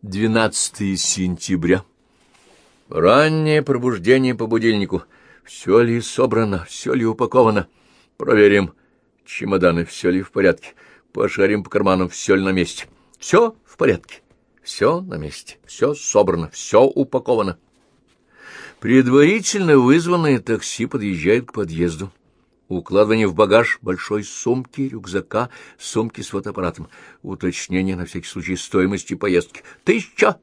12 сентября. Раннее пробуждение по будильнику. Все ли собрано, все ли упаковано? Проверим чемоданы, все ли в порядке. Пошарим по карманам, все ли на месте. Все в порядке, все на месте, все собрано, все упаковано. Предварительно вызванное такси подъезжает к подъезду. Укладывание в багаж большой сумки, рюкзака, сумки с фотоаппаратом. Уточнение на всякий случай стоимости поездки. 1000.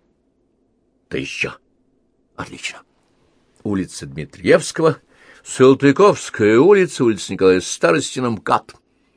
Отлично. Улица Дмитриевского, Салтыковская улица, улица Николая Старостина, МКАД.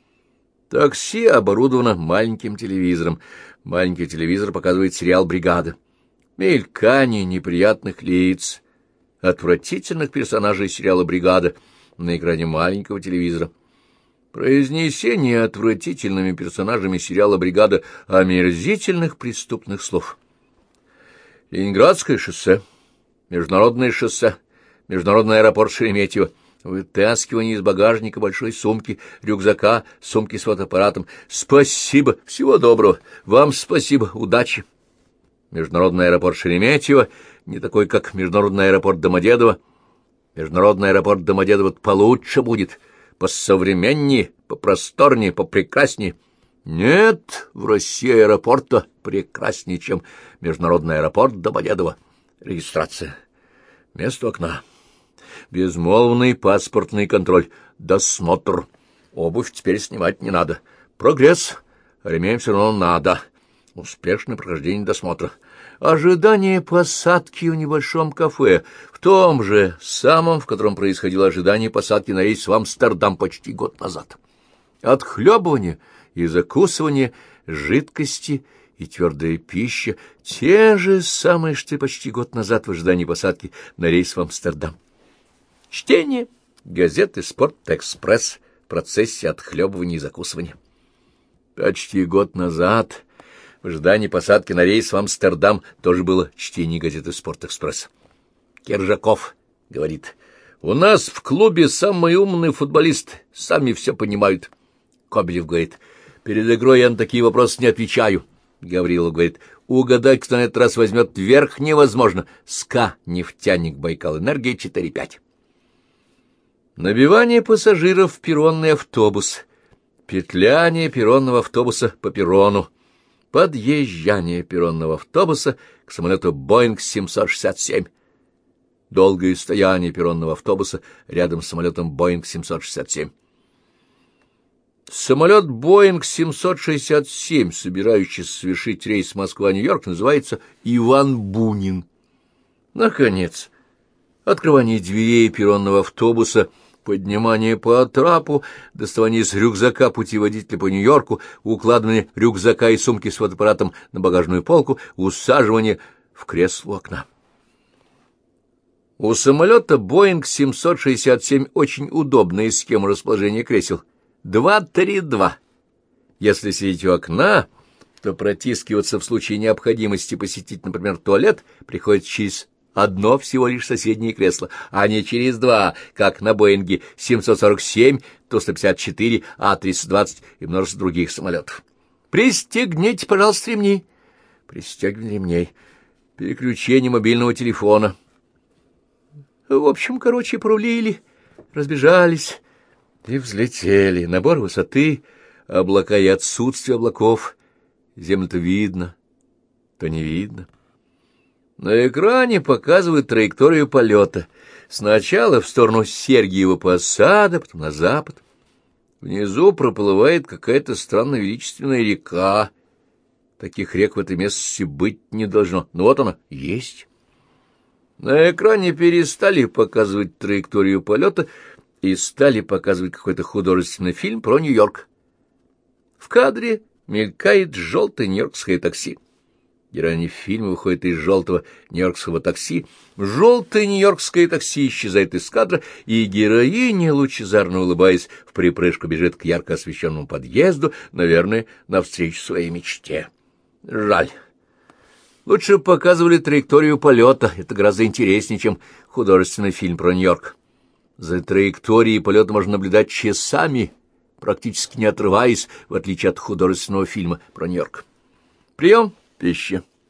Такси оборудовано маленьким телевизором. Маленький телевизор показывает сериал «Бригада». Мелькание неприятных лиц, отвратительных персонажей сериала «Бригада» на экране маленького телевизора. Произнесение отвратительными персонажами сериала «Бригада» омерзительных преступных слов. Ленинградское шоссе, Международное шоссе, Международный аэропорт Шереметьево. Вытаскивание из багажника большой сумки, рюкзака, сумки с фотоаппаратом. Спасибо, всего доброго. Вам спасибо, удачи. Международный аэропорт Шереметьево не такой, как Международный аэропорт Домодедово. Международный аэропорт Домодедово получше будет, посовременнее, попросторнее, попрекраснее. Нет, в России аэропорта прекраснее, чем Международный аэропорт Домодедово. Регистрация. Место окна. Безмолвный паспортный контроль. Досмотр. Обувь теперь снимать не надо. Прогресс. Ремень все равно надо. Успешное прохождение досмотра. Ожидание посадки в небольшом кафе, в том же самом, в котором происходило ожидание посадки на рейс в Амстердам почти год назад. Отхлебывание и закусывание жидкости и твердая пища — те же самые, что и почти год назад в ожидании посадки на рейс в Амстердам. Чтение газеты «Спорт-экспресс» в процессе отхлебывания и закусывания. Почти год назад в ожидании посадки на рейс в Амстердам тоже было чтение газеты «Спорт-экспресс». Кержаков говорит: «У нас в клубе самые умные футболисты, сами все понимают». Кобелев говорит: «Перед игрой я на такие вопросы не отвечаю». Гаврилов говорит: «Угадать, кто на этот раз возьмет верх, невозможно». СКА «Нефтяник», Байкал-Энергия, 4-5. Набивание пассажиров в перронный автобус. Петляние перронного автобуса по перрону. Подъезжание перронного автобуса к самолету Боинг 767. Долгое стояние перронного автобуса рядом с самолетом Боинг 767. Самолет Боинг 767, собирающийся совершить рейс Москва-Нью-Йорк, называется Иван Бунин. Наконец, открывание дверей перронного автобуса, поднимание по трапу, доставание из рюкзака путеводителя по Нью-Йорку, укладывание рюкзака и сумки с фотоаппаратом на багажную полку, усаживание в кресло у окна. У самолета Боинг 767 очень удобная схема расположения кресел. 2-3-2. Если сидеть у окна, то протискиваться в случае необходимости посетить, например, туалет, приходится через одно всего лишь соседнее кресло, а не через два, как на Боинге 747, Ту-154, А-320 и множество других самолетов. Пристегните, пожалуйста, ремни. Пристегивание ремней. Переключение мобильного телефона. В общем, порулили, разбежались и взлетели. Набор высоты, облака и отсутствие облаков. Землю-то видно, то не видно. На экране показывают траекторию полета. Сначала в сторону Сергиева Посада, потом на запад. Внизу проплывает какая-то странно величественная река. Таких рек в этой местности быть не должно. Но вот она есть. На экране перестали показывать траекторию полета и стали показывать какой-то художественный фильм про Нью-Йорк. В кадре мелькает желтое нью-йоркское такси. Героиня фильма выходит из желтого нью-йоркского такси. Желтое нью-йоркское такси исчезает из кадра, и героиня, лучезарно улыбаясь, в припрыжку бежит к ярко освещенному подъезду, наверное, навстречу своей мечте. Жаль. Лучше показывали траекторию полета. Это гораздо интереснее, чем художественный фильм про Нью-Йорк. За траекторией полета можно наблюдать часами, практически не отрываясь, в отличие от художественного фильма про Нью-Йорк. Прием пищи.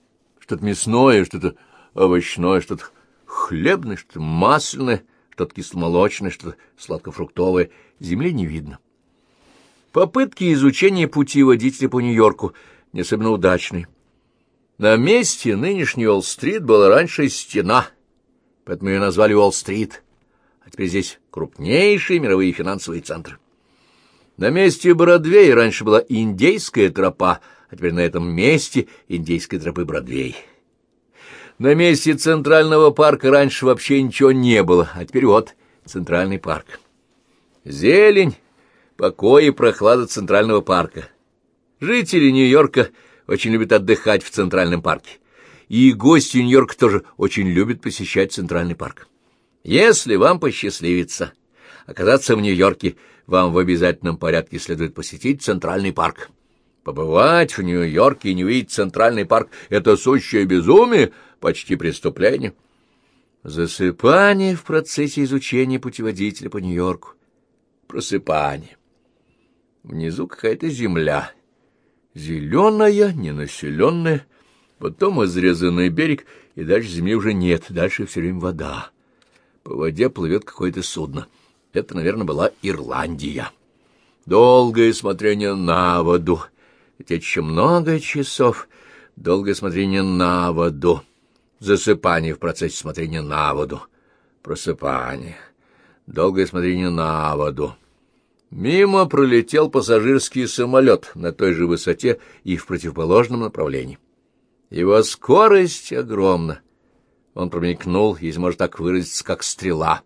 что-то мясное, что-то овощное, что-то хлебное, что-то масляное, что-то кисломолочное, что-то сладкофруктовое. Земли не видно. Попытки изучения путеводителя по Нью-Йорку не особенно удачные. На месте нынешней Уолл-стрит была раньше стена, поэтому ее назвали Уолл-стрит, а теперь здесь крупнейшие мировые финансовые центры. На месте Бродвея раньше была Индейская тропа, а теперь на этом месте Индейской тропы Бродвей. На месте Центрального парка раньше вообще ничего не было, а теперь вот Центральный парк. Зелень, покой и прохлада Центрального парка. Жители Нью-Йорка очень любят отдыхать в Центральном парке. И гости Нью-Йорка тоже очень любят посещать Центральный парк. Если вам посчастливится оказаться в Нью-Йорке, вам в обязательном порядке следует посетить Центральный парк. Побывать в Нью-Йорке и не увидеть Центральный парк — это сущее безумие, почти преступление. Засыпание в процессе изучения путеводителя по Нью-Йорку. Просыпание. Внизу какая-то земля. Зеленая, ненаселенная, потом изрезанный берег, и дальше земли уже нет, дальше все время вода. По воде плывет какое-то судно. Это, наверное, была Ирландия. Долгое смотрение на воду. Ведь еще много часов. Долгое смотрение на воду. Засыпание в процессе смотрения на воду. Просыпание. Долгое смотрение на воду. Мимо пролетел пассажирский самолет на той же высоте и в противоположном направлении. Его скорость огромна. Он промелькнул, если можно так выразиться, как стрела.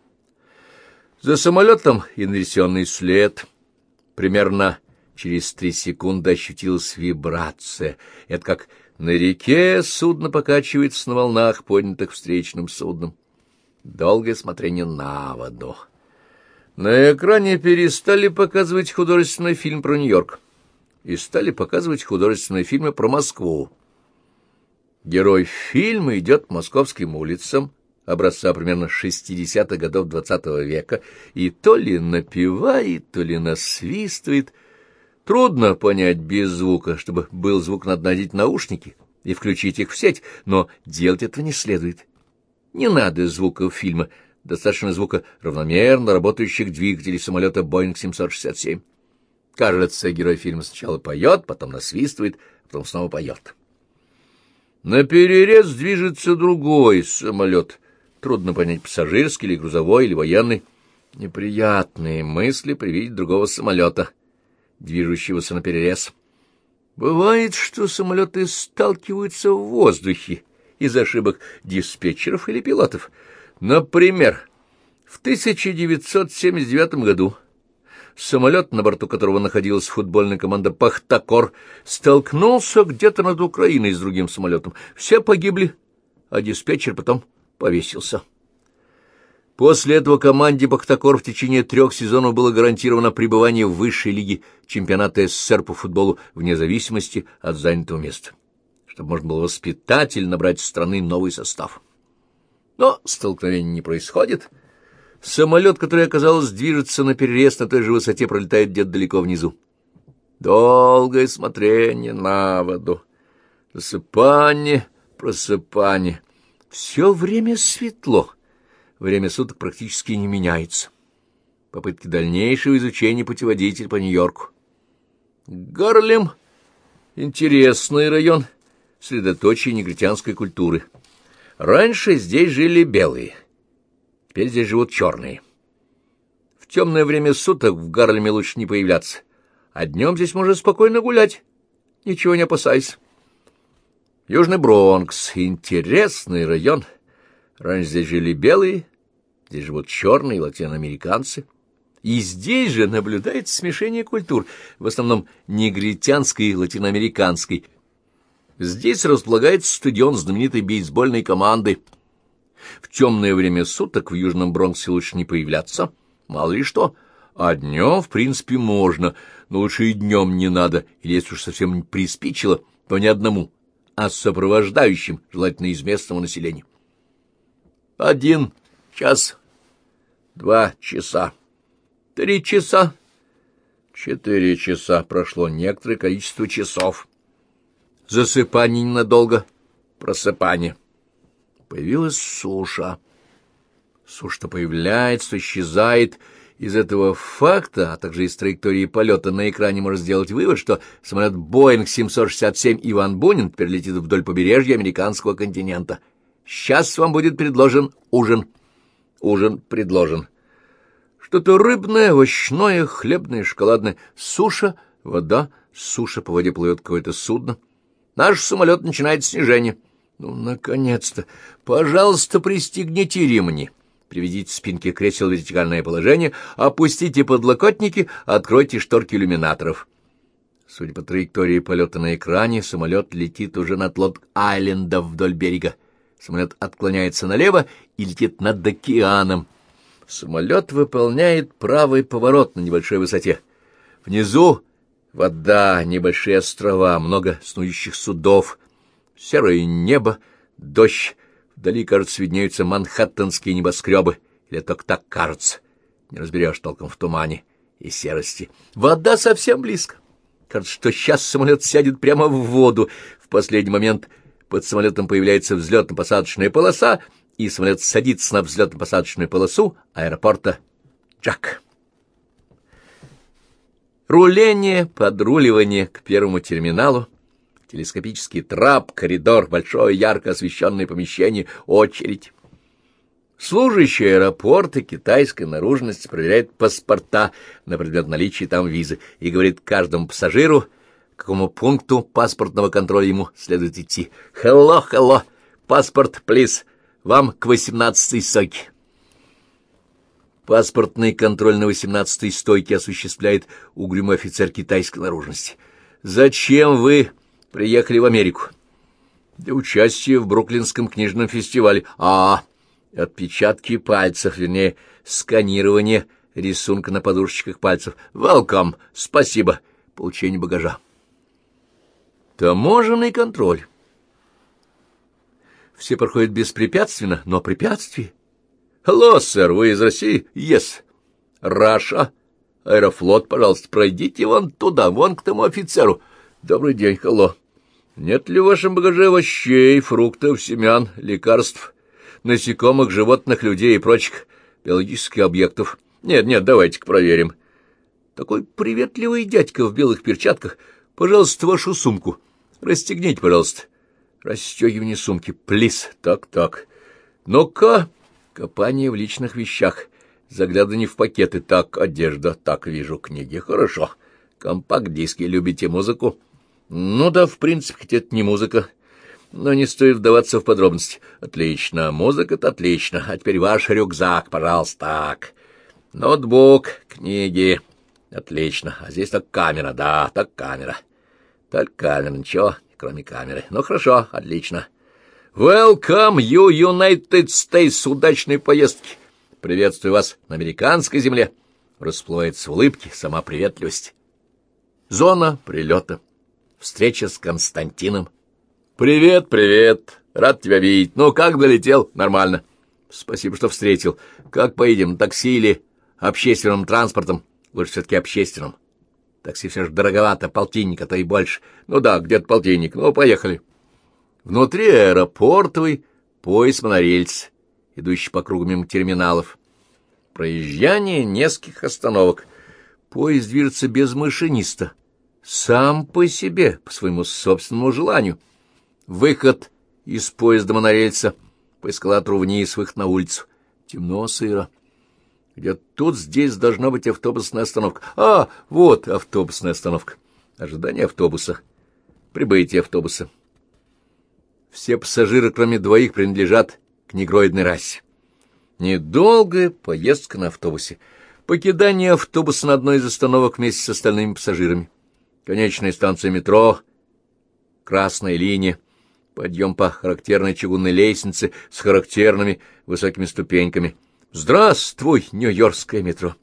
За самолетом инверсионный след. Примерно через 3 секунды ощутилась вибрация. Это как на реке судно покачивается на волнах, поднятых встречным судном. Долгое смотрение на воду. На экране перестали показывать художественный фильм про Нью-Йорк и стали показывать художественные фильмы про Москву. Герой фильма идет по московским улицам, образца примерно 60-х годов XX века, и то ли напевает, то ли насвистывает. Трудно понять без звука. Чтобы был звук, надо надеть наушники и включить их в сеть, но делать этого не следует. Не надо звуков фильма, достаточно звука равномерно работающих двигателей самолета Boeing 767. Кажется, герой фильма сначала поет, потом насвистывает, потом снова поет. Наперерез движется другой самолет. Трудно понять, пассажирский или грузовой, или военный. Неприятные мысли при виде другого самолета, движущегося наперерез. Бывает, что самолеты сталкиваются в воздухе из ошибок диспетчеров или пилотов. Например, в 1979 году самолет, на борту которого находилась футбольная команда «Пахтакор», столкнулся где-то над Украиной с другим самолетом. Все погибли, а диспетчер потом повесился. После этого команде «Пахтакор» в течение 3 сезонов было гарантировано пребывание в высшей лиге чемпионата СССР по футболу вне зависимости от занятого места, чтобы можно было воспитательно набрать с страны новый состав. Но столкновения не происходит. Самолет, который, оказалось, движется наперерез на той же высоте, пролетает где-то далеко внизу. Долгое смотрение на воду. Засыпание, просыпание. Все время светло. Время суток практически не меняется. Попытки дальнейшего изучения путеводителя по Нью-Йорку. Гарлем — интересный район, средоточие негритянской культуры. Раньше здесь жили белые, теперь здесь живут черные. В темное время суток в Гарлеме лучше не появляться, а днем здесь можно спокойно гулять, ничего не опасаясь. Южный Бронкс — интересный район. Раньше здесь жили белые, здесь живут черные латиноамериканцы. И здесь же наблюдается смешение культур, в основном негритянской и латиноамериканской. Здесь располагается стадион знаменитой бейсбольной команды. В темное время суток в Южном Бронксе лучше не появляться, мало ли что. А днем, в принципе, можно, но лучше и днем не надо, или если уж совсем приспичило, то не одному, а с сопровождающим, желательно из местного населения. 1 час, 2 часа, 3 часа, 4 часа. Прошло некоторое количество часов. Засыпание ненадолго, просыпание. Появилась суша. Суша то появляется, то исчезает. Из этого факта, а также из траектории полета на экране можно сделать вывод, что самолет Боинг 767 Иван Бунин теперь летит вдоль побережья американского континента. Сейчас вам будет предложен ужин. Ужин предложен. Что-то рыбное, овощное, хлебное, шоколадное. Суша, вода, суша, по воде плывет какое-то судно. Наш самолет начинает снижение. Ну, наконец-то! Пожалуйста, пристегните ремни. Приведите спинки кресел в вертикальное положение, опустите подлокотники, откройте шторки иллюминаторов. Судя по траектории полета на экране, самолет летит уже над Лонг-Айленда вдоль берега. Самолет отклоняется налево и летит над океаном. Самолет выполняет правый поворот на небольшой высоте. Внизу вода, небольшие острова, много снующих судов, серое небо, дождь. Вдали, кажется, виднеются манхэттенские небоскребы, или только так кажется. Не разберешь толком в тумане и серости. Вода совсем близко. Кажется, что сейчас самолет сядет прямо в воду. В последний момент под самолетом появляется взлетно-посадочная полоса, и самолет садится на взлетно-посадочную полосу аэропорта Джак. Руление, подруливание к первому терминалу, телескопический трап, коридор, большое ярко освещенное помещение, очередь. Служащий аэропорта китайской наружности проверяет паспорта на предмет наличия там визы и говорит каждому пассажиру, к какому пункту паспортного контроля ему следует идти. «Hello, hello, паспорт, please, вам к 18-й стойке». Паспортный контроль на 18-й стойке осуществляет угрюмый офицер китайской наружности. «Зачем вы приехали в Америку?» «Для участия в Бруклинском книжном фестивале». Отпечатки пальцев, вернее, сканирование рисунка на подушечках пальцев. «Welcome», «Спасибо», получение багажа. Таможенный контроль. Все проходят беспрепятственно, но препятствия. «Hello, сэр, вы из России?» «Yes». «Раша». «Аэрофлот, пожалуйста, пройдите вон туда, вон к тому офицеру». «Добрый день, hello. Нет ли в вашем багаже овощей, фруктов, семян, лекарств, насекомых, животных, людей и прочих биологических объектов?» «Нет, давайте-ка проверим». Такой приветливый дядька в белых перчатках. «Пожалуйста, вашу сумку. Расстегните, пожалуйста». Расстегивание сумки. «Плиз». Так. «Ну-ка». Копание в личных вещах. Заглядывание в пакеты. Так, одежда. Так, вижу книги. Хорошо. Компакт-диски. Любите музыку? Ну да, в принципе, хоть это не музыка. Но не стоит вдаваться в подробности. Отлично. Музыка-то отлично. А теперь ваш рюкзак, пожалуйста. Так. Ноутбук, книги. Отлично. А здесь так камера. Да, так камера. Так камера. Ничего, кроме камеры. Ну хорошо, отлично. Welcome, you United States, удачной поездки. Приветствую вас на американской земле. Расплывается в улыбке, сама приветливость. Зона прилета. Встреча с Константином. Привет. Рад тебя видеть. Ну, как долетел? Нормально. Спасибо, что встретил. Как поедем, на такси или общественным транспортом? Лучше все-таки общественным. Такси все же дороговато, полтинник, а то и больше. Ну да, где-то полтинник. Ну, поехали. Внутри аэропортовый поезд-монорельс, идущий по кругу мимо терминалов. Проезжание нескольких остановок. Поезд движется без машиниста, сам по себе, по своему собственному желанию. Выход из поезда-монорельса по эскалатору вниз, выход на улицу. Темно, сыро. Где-то тут, здесь должна быть автобусная остановка. Вот автобусная остановка. Ожидание автобуса. Прибытие автобуса. Все пассажиры, кроме двоих, принадлежат к негроидной расе. Недолгая поездка на автобусе. Покидание автобуса на одной из остановок вместе с остальными пассажирами. Конечная станция метро, красная линия, подъем по характерной чугунной лестнице с характерными высокими ступеньками. Здравствуй, нью-йоркское метро!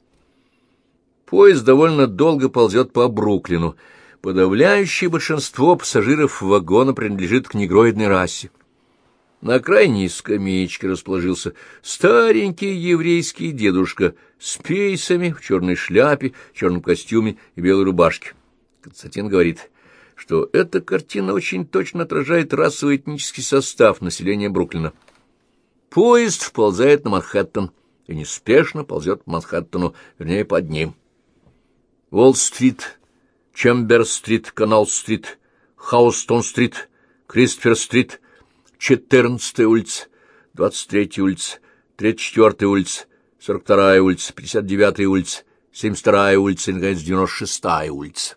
Поезд довольно долго ползет по Бруклину. Подавляющее большинство пассажиров вагона принадлежит к негроидной расе. На крайней скамеечке расположился старенький еврейский дедушка с пейсами, в черной шляпе, черном костюме и белой рубашке. Константин говорит: что эта картина очень точно отражает расово-этнический состав населения Бруклина. Поезд вползает на Манхэттен и неспешно ползет по Манхэттену, вернее, под ним. Уолл-стрит, Чемберс-стрит, Канал-стрит, Хаустон-стрит, Кристофер-стрит, 14-я улица, 23-я улица, 34-я улица, 42-я улица, 59-я улица, 72-я улица и, наконец, 96-я улица.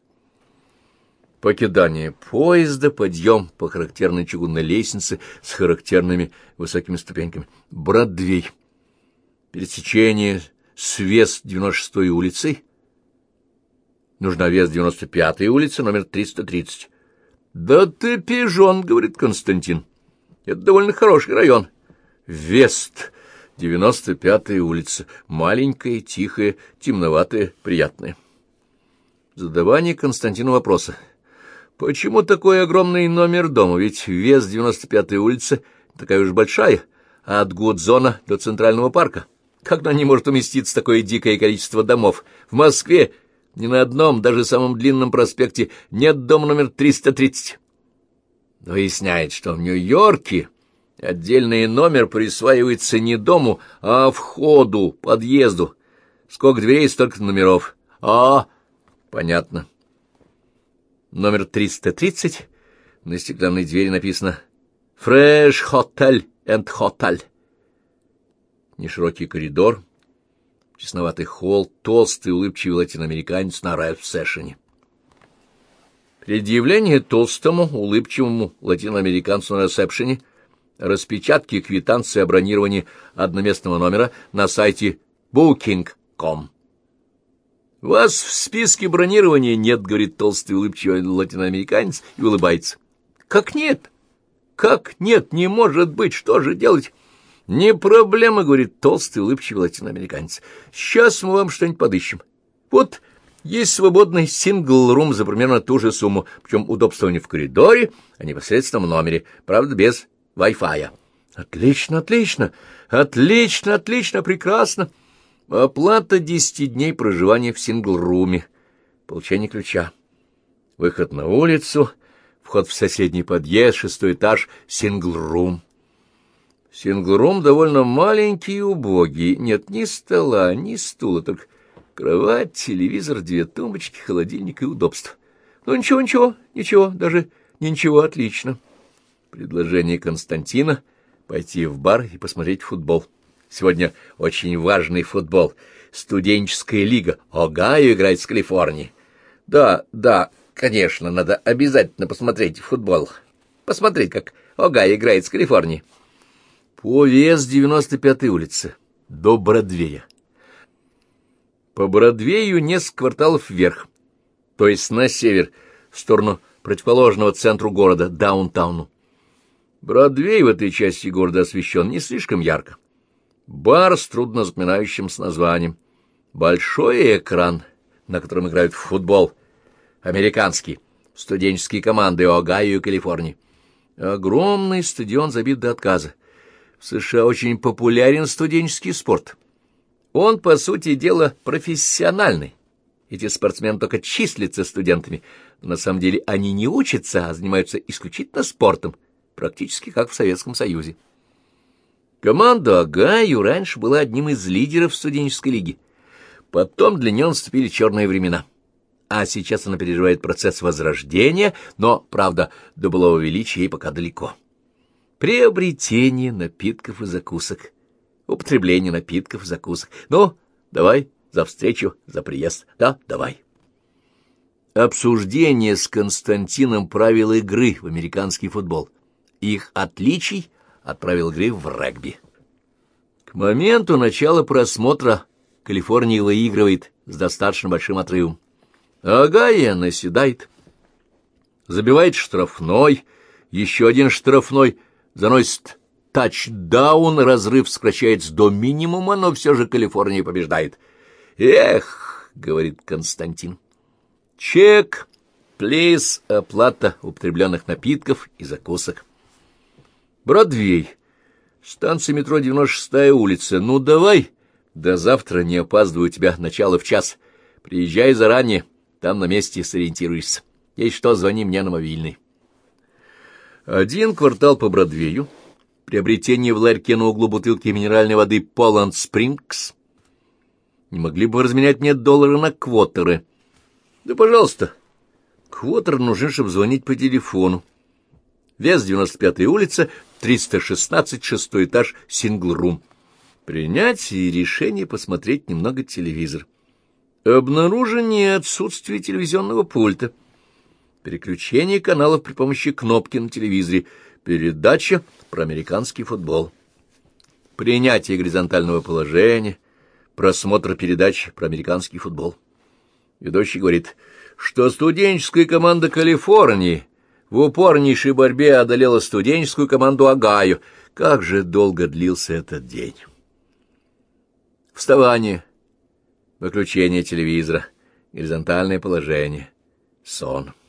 Покидание поезда, подъем по характерной чугунной лестнице с характерными высокими ступеньками. Бродвей. Пересечение с Вест 96-й улицей. Нужна Вест 95-й улица, номер 330. «Да ты пижон», — говорит Константин. «Это довольно хороший район. Вест 95-я улица. Маленькая, тихая, темноватая, приятная». Задавание Константину вопроса. Почему такой огромный номер дома? Ведь Вест 95-я улица такая уж большая, а от Гудзона до Центрального парка. Как на ней может уместиться такое дикое количество домов? В Москве ни на одном, даже самом длинном проспекте нет дома номер 330. Выясняет, что в Нью-Йорке отдельный номер присваивается не дому, а входу, подъезду. Сколько дверей, столько номеров. Понятно. Номер 330, на стеклянной двери написано «Fresh Hotel and Hotel». Неширокий коридор, тесноватый холл, толстый улыбчивый латиноамериканец на ресепшене. Предъявление толстому улыбчивому латиноамериканцу на ресепшене распечатки квитанции о бронировании одноместного номера на сайте booking.com. «Вас в списке бронирования нет», — говорит толстый улыбчивый латиноамериканец и улыбается. «Как нет? Как нет? Не может быть! Что же делать?» «Не проблема», — говорит толстый улыбчивый латиноамериканец. «Сейчас мы вам что-нибудь подыщем. Вот есть свободный сингл-рум за примерно ту же сумму, причем удобство не в коридоре, а непосредственно в номере, правда, без Wi-Fi». «Отлично, отлично! Отлично, отлично, прекрасно!» Оплата 10 дней проживания в сингл-руме, получение ключа, выход на улицу, вход в соседний подъезд, 6-й этаж, сингл-рум. Сингл-рум довольно маленький и убогий, нет ни стола, ни стула, только кровать, телевизор, 2 тумбочки, холодильник и удобство. Ну ничего, даже ничего, отлично. Предложение Константина пойти в бар и посмотреть футбол. Сегодня очень важный футбол. Студенческая лига. Огайо играет с Калифорнией. Да, конечно, надо обязательно посмотреть футбол. Посмотреть, как Огайо играет с Калифорнией. По Вест 95-й улице до Бродвея. По Бродвею несколько кварталов вверх, то есть на север, в сторону противоположного центру города, даунтауну. Бродвей в этой части города освещен не слишком ярко. Бар с трудно запоминающимся названием. Большой экран, на котором играют в футбол. Американский. Студенческие команды Огайо и Калифорнии. Огромный стадион забит до отказа. В США очень популярен студенческий спорт. Он, по сути дела, профессиональный. Эти спортсмены только числятся студентами, но на самом деле они не учатся, а занимаются исключительно спортом, практически как в Советском Союзе. Команда Огайо раньше была одним из лидеров студенческой лиги. Потом для нее наступили черные времена. А сейчас она переживает процесс возрождения, но, правда, до былого величия ей пока далеко. Приобретение напитков и закусок. Употребление напитков и закусок. Ну, давай, за встречу, за приезд. Да, давай. Обсуждение с Константином правил игры в американский футбол. Их отличий от правил игры в регби. К моменту начала просмотра Калифорния выигрывает с достаточно большим отрывом. Огайо наседает, забивает штрафной, еще один штрафной, заносит тачдаун, разрыв сокращается до минимума, но все же Калифорния побеждает. «Эх», — говорит Константин, — «чек, плиз, оплата употребленных напитков и закусок». Бродвей, станция метро 96-я улица. Ну, давай, до завтра, не опаздываю, у тебя начало в час. Приезжай заранее, там на месте сориентируешься. Если что, звони мне на мобильный. 1 квартал по Бродвею. Приобретение в ларьке на углу бутылки минеральной воды Poland Springs. Не могли бы вы разменять мне доллары на квотеры? Да, пожалуйста. Квотер нужен, чтобы звонить по телефону. Вес 95-я улица, 316, 6-й этаж, сингл-рум. Принять и решение посмотреть немного телевизор. Обнаружение отсутствия телевизионного пульта. Переключение каналов при помощи кнопки на телевизоре. Передача про американский футбол. Принятие горизонтального положения. Просмотр передач про американский футбол. Ведущий говорит, что студенческая команда Калифорнии в упорнейшей борьбе одолела студенческую команду Огайо. Как же долго длился этот день. Вставание, выключение телевизора, горизонтальное положение, сон.